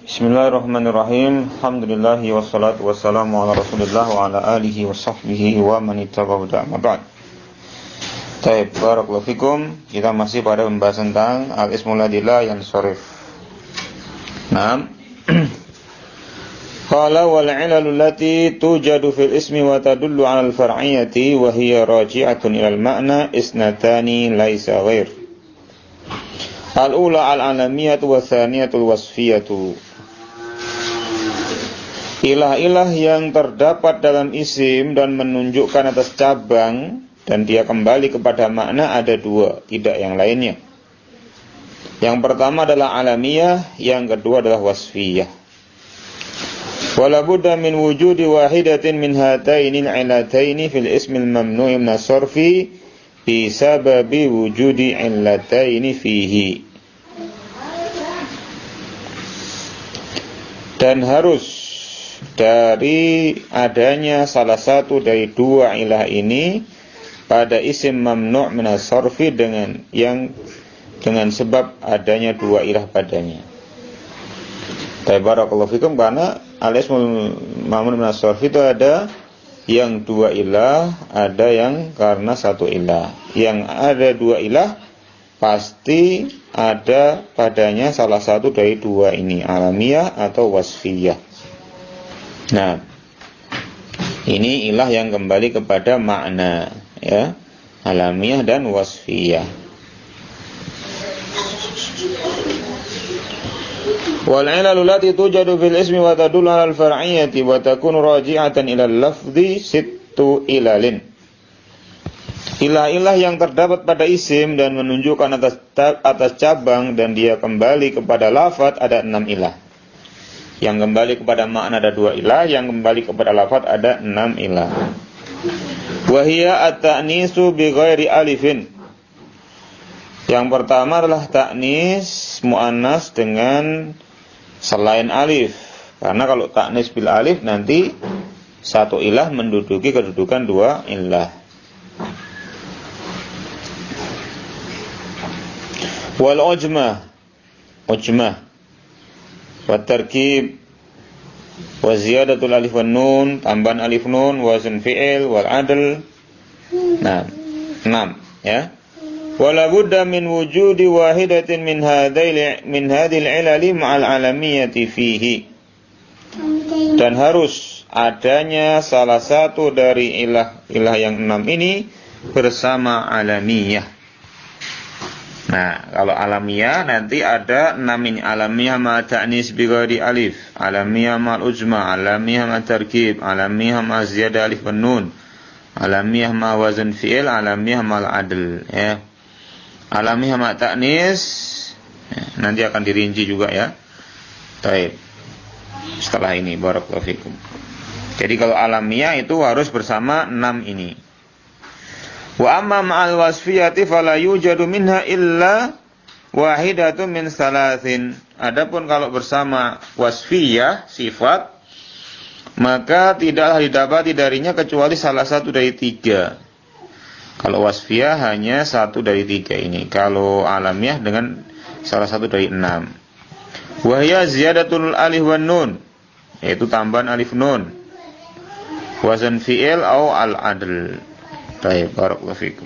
Bismillahirrahmanirrahim. Alhamdulillahi wassalatu wassalamu ala Rasulillah wa ala alihi wa sahbihi wa man ittaba'a amma ba'd. Baik, barakallahu fikum. Kita masih pada pembahasan tentang al-ismul ladillah yang sharif. Naam. Qala wal 'ilalu allati tujadu fil ismi wa tadullu 'ala al-far'iyyati wa hiya raji'atun ila al-ma'na isnatani laisa ghair. Al-ula al-alamiyatu wa tsaniyatu al-wasfiyatu. Ilah-ilah yang terdapat dalam isim dan menunjukkan atas cabang dan dia kembali kepada makna ada dua, tidak yang lainnya. Yang pertama adalah alamiyah, yang kedua adalah wasfiyah. Wala budda min wujudi wahidatin min hataini al-'ilataini fil ismil mamnu'i min as-sarfi bi sababi wujudi 'illataini fihi. Dan harus dari adanya salah satu dari dua ilah ini pada isim mamnu' min as-sarfi dengan sebab adanya dua ilah padanya. Barakallahu fikum, karena al-ismul mamnu' min as-sarfi itu ada yang dua ilah, ada yang karena satu ilah. Yang ada dua ilah pasti ada padanya salah satu dari dua ini, alamiyah atau wasfiyah. Nah, ini ilah yang kembali kepada makna, ya, alamiyah dan wasfiyah. Wal 'ilalu allati tujadu fil ismi wa tadullu 'ala al-far'iyyati wa takunu raji'atan ila al-lafzi sittu ilalin. Ilah-ilah yang terdapat pada isim dan menunjukkan atas cabang dan dia kembali kepada lafaz ada 6 ilah. Yang kembali kepada makna ada 2 ilah, yang kembali kepada lafaz ada 6 ilah. Wa hiya at-ta'nisu bi ghairi alifin. Yang pertama adalah ta'nis muannas dengan selain alif. Karena kalau ta'nis bil alif nanti satu ilah menduduki kedudukan 2 ilah. Wal ujmah wa tarkib wa ziyadatul alif wan nun, tambahan alif nun, wazn fi'il wal adl. Nah, 6 ya. Wala budda min wujudi wahidatin min hadhil ilali ma'al alamiyati fihi. Dan harus adanya salah satu dari ilah yang 6 ini bersama alamiyah. Nah, kalau alamiyah nanti ada 6 ini. Alamiyah ma ta'nis bi ghairi alif, alamiyah ma al-ujma, alamiyah ma tarkib, alamiyah ma ziyadah alif wan nun, alamiyah ma wazn fi'il, alamiyah ma al-adl, ya. Alamiyah ma ta'nis nanti akan dirinci juga, ya. Baik. Setelah ini barakallahu fikum. Jadi kalau alamiyah itu harus bersama 6 ini. Wa amma ma'al wasfiyati fala yujadu minha illa wahidatun min salasin. Adapun kalau bersama wasfiyah sifat, maka tidaklah didapati darinya kecuali salah satu dari 3. Kalau wasfiyah hanya satu dari 3 ini. Kalau alamiyah dengan salah satu dari 6. Wa hiya ziyadatul alif wan nun, yaitu tambahan alif nun, wazn fi'il au al-adl. Baik, barakallahu fikum.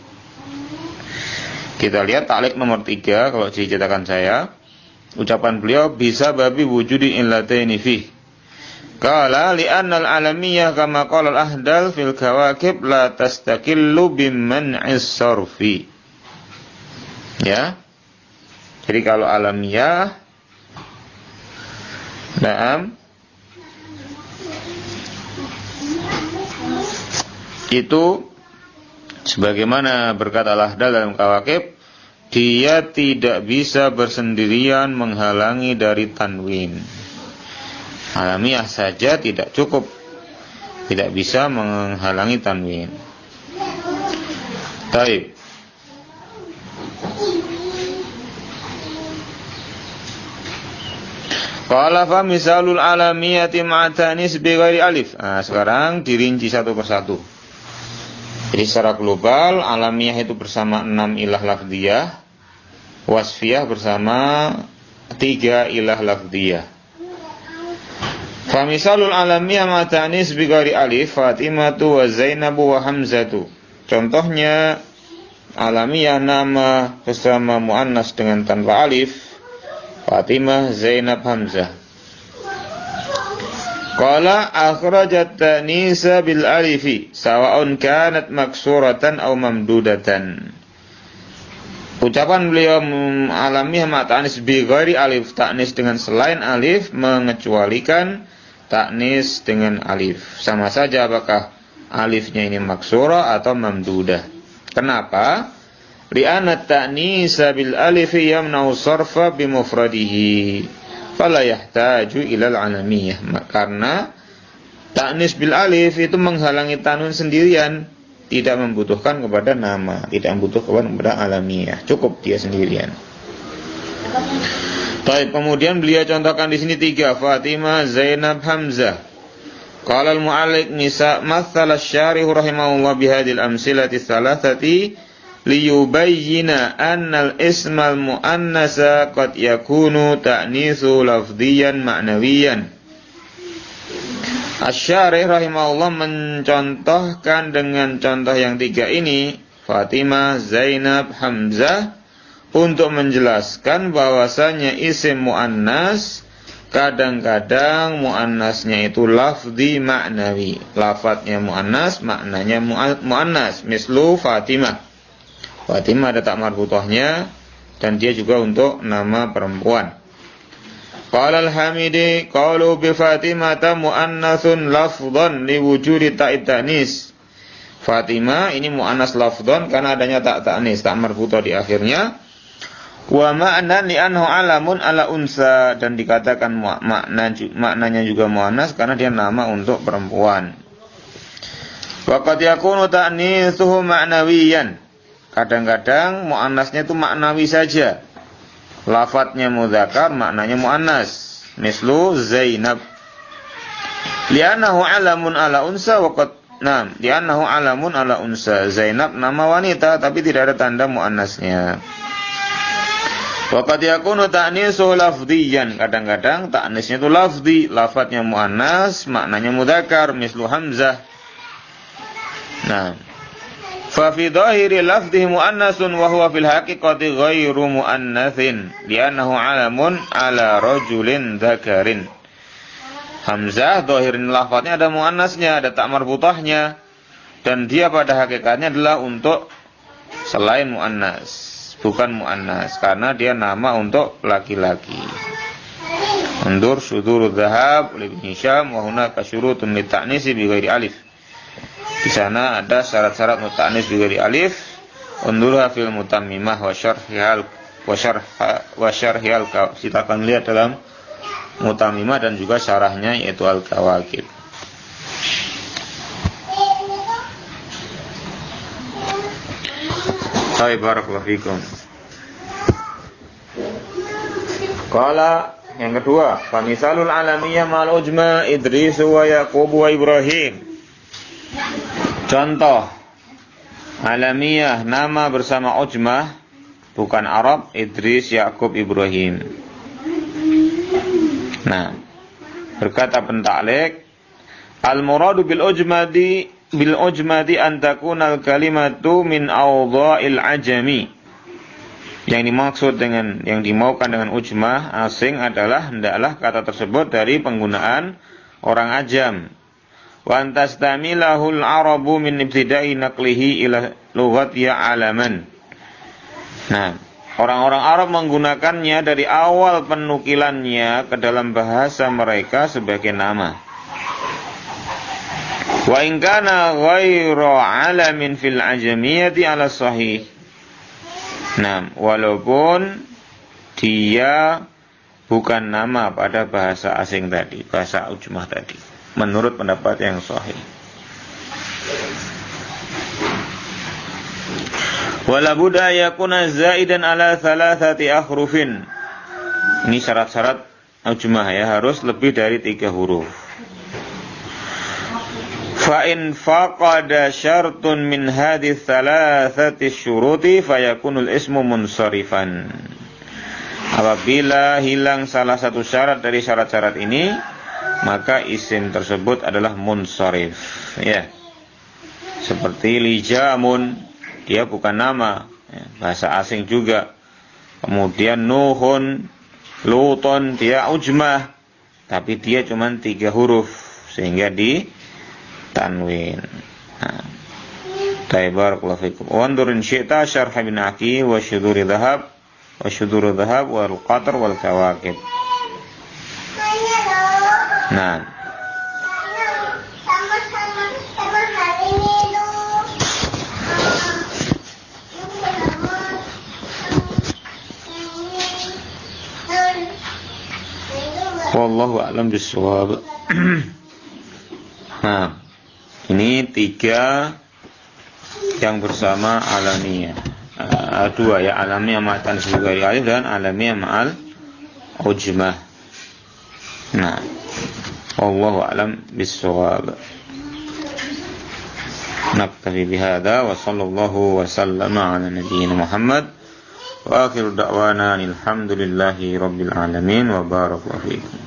Kita lihat ta'liq nomor 3 kalau dicetakan saya. Ucapan beliau bisa babi wujudi illataini fi. Qala li anna al-alamiyah kama qala al-ahdal fil kawakib la tastaqillu biman'is sarfi. Ya. Jadi kalau alamiyah, na'am, itu sebagaimana berkata al-ahdal dalam kawakib, dia tidak bisa bersendirian menghalangi dari tanwin. Alamiah saja tidak cukup, tidak bisa menghalangi tanwin. Baik. Qala fa misalul alamiyati ma'atanis bi ghairi alif. Nah, sekarang dirinci satu persatu. Jadi secara global alamiyah itu bersama 6 ilah lafdhiyah, wasfiyah bersama 3 ilah lafdhiyah. Famisalul alamiyyah ma ta'nis bi ghairi alif Fatimatu wa Zainabu wa Hamzatu. Contohnya alamiah nama bersama muannas dengan tanpa alif, Fatimah, Zainab, Hamzah. Qala akhrajat ta'nisa bil alifi sawa'un kanat maksuratan aw mamdudatan. Ucapan beliau alamiah ma ta'nis bi ghairi alif, ta'nis dengan selain alif, mengecualikan ta'nis dengan alif. Sama saja apakah alifnya ini maksura atau mamdudah. Kenapa? Li'anna ta'nisa bil alifi yamna'u sarfa bi mufradihi fala yahtaju ilal alamiyah. Karena ta'nis bil alif itu menghalangi tanwin sendirian, tidak membutuhkan kepada nama, tidak membutuhkan kepada alamiyah, cukup dia sendirian. Baik, kemudian beliau contohkan di sini 3, Fatimah, Zainab, Hamzah. Qala al-mu'alliq nisa mathala asy-syarih rahimahullah bihadil amsilati tsalatsati liyubayyina annal ismal muannasa qad yakunu ta'nitsu lafdhiyan ma'nawiyan. Asy-syarih rahimahullah mencontohkan dengan contoh yang 3 ini, Fatimah, Zainab, Hamzah, untuk menjelaskan bahwasanya isim muannas kadang-kadang muannasnya itu lafzi ma'nawi. Lafadznya muannas, maknanya muannas. Mislu Fatimah. Fatimah ada tak marbutohnya dan dia juga untuk nama perempuan. Qala al-Hamidi qalu bi Fatimata muannatsun lafdhan li wujudi ta'id ta'nis. Fatimah ini muannas lafdhan karena adanya tak ta'nis, tak marbutoh di akhirnya. Wa ma'nan li annahu alamun ala unsa, dan dikatakan maknanya juga muannas karena dia nama untuk perempuan. Wa qad yakunu ta'nitsuhu ma'nawiyan. Kadang-kadang muannasnya itu maknawi saja. Lafadznya mudzakkar, maknanya muannas. Mislu Zainab. Li'annahu alamun ala unsa wa qad li'annahu alamun ala unsa. Zainab nama wanita tapi tidak ada tanda muannasnya. Wa qad yakunu ta'nitsu lafdhiyan. Kadang-kadang ta'nisnya itu lafzi, lafadznya muannas, maknanya mudzakkar, mislu Hamzah. Fa fi dhahiri lafdhihi muannasun wa huwa fil haqiqati ghairu muannatsin li'annahu 'alamun 'ala rajulin dzakarin. Hamzah dhahirin lafadznya ada muannasnya, ada tak marbutahnya, dan dia pada hakikatnya adalah untuk selain muannas, bukan muannas, karena dia nama untuk laki-laki. Undur sudurudz dzahab li Ibnu Hisyam wa hunaka syurutun lit ta'nisi bi ghairi alif. Di sana ada syarat-syarat muta'nis bi ghairi alif. Undurha fil mutammimah wa syarhihal kita akan lihat dalam mutammimah dan juga syarahnya yaitu al-kawakib. Barakallahu fikum. Qala yang kedua, fa misalul alamiyyah ma'al ujma Idris wa Yaqub wa Ibrahim. Contoh alamiah nama bersama ujmah, bukan Arab, Idris, Yaqub, Ibrahim. Nah, berkata penta'liq, al-muradu bil ujmati an takuna al-kalimatu min awdha'il ajami. Yang dimaksud dengan, yang dimaukan dengan ujmah asing adalah hendaklah kata tersebut dari penggunaan orang ajam. Wa antastamilahul arabu min ibtida'i naqlihi ila lughati alaman. Nah, orang-orang Arab menggunakannya dari awal penukilannya ke dalam bahasa mereka sebagai nama. Wa in kana ghairu alamin fil ajamiyati ala sahih. Nah, walaupun dia bukan nama pada bahasa asing tadi, bahasa ujmah tadi, menurut pendapat yang sahih. Wala budda yakuna zaidan ala thalathati akhrufin. Ini syarat-syarat ujmah ya, harus lebih dari 3 huruf. Fa in faqada syartun min hadhihi thalathati syuruti fayakunul ismu munsharifan. Apabila hilang salah satu syarat dari syarat-syarat ini, maka isim tersebut adalah munsharif, ya. Seperti lijamun, dia bukan nama, ya, bahasa asing juga. Kemudian nuhun, luton, dia ujmah, tapi dia cuma 3 huruf sehingga di tanwin. Nah, barakallahu fikum. Wandur in syi'ta syarh Ibn Aqil wa syuduri dhahab wal qatr wal kawakib. Nah, wallahu a'lam bishawab. Nah, ini 3 yang bersama alamiyah. 2 ya, alamiyah ma'atan sebagai alif dan alamiyah ma'al ujmah. Nah, wallahu a'lam bishawab. Naktafi bihadza wa sallallahu wa sallama ala nabiyyina Muhammad wa akhiru da'wana alhamdulillahi rabbil alamin wa barakallahu fiikum.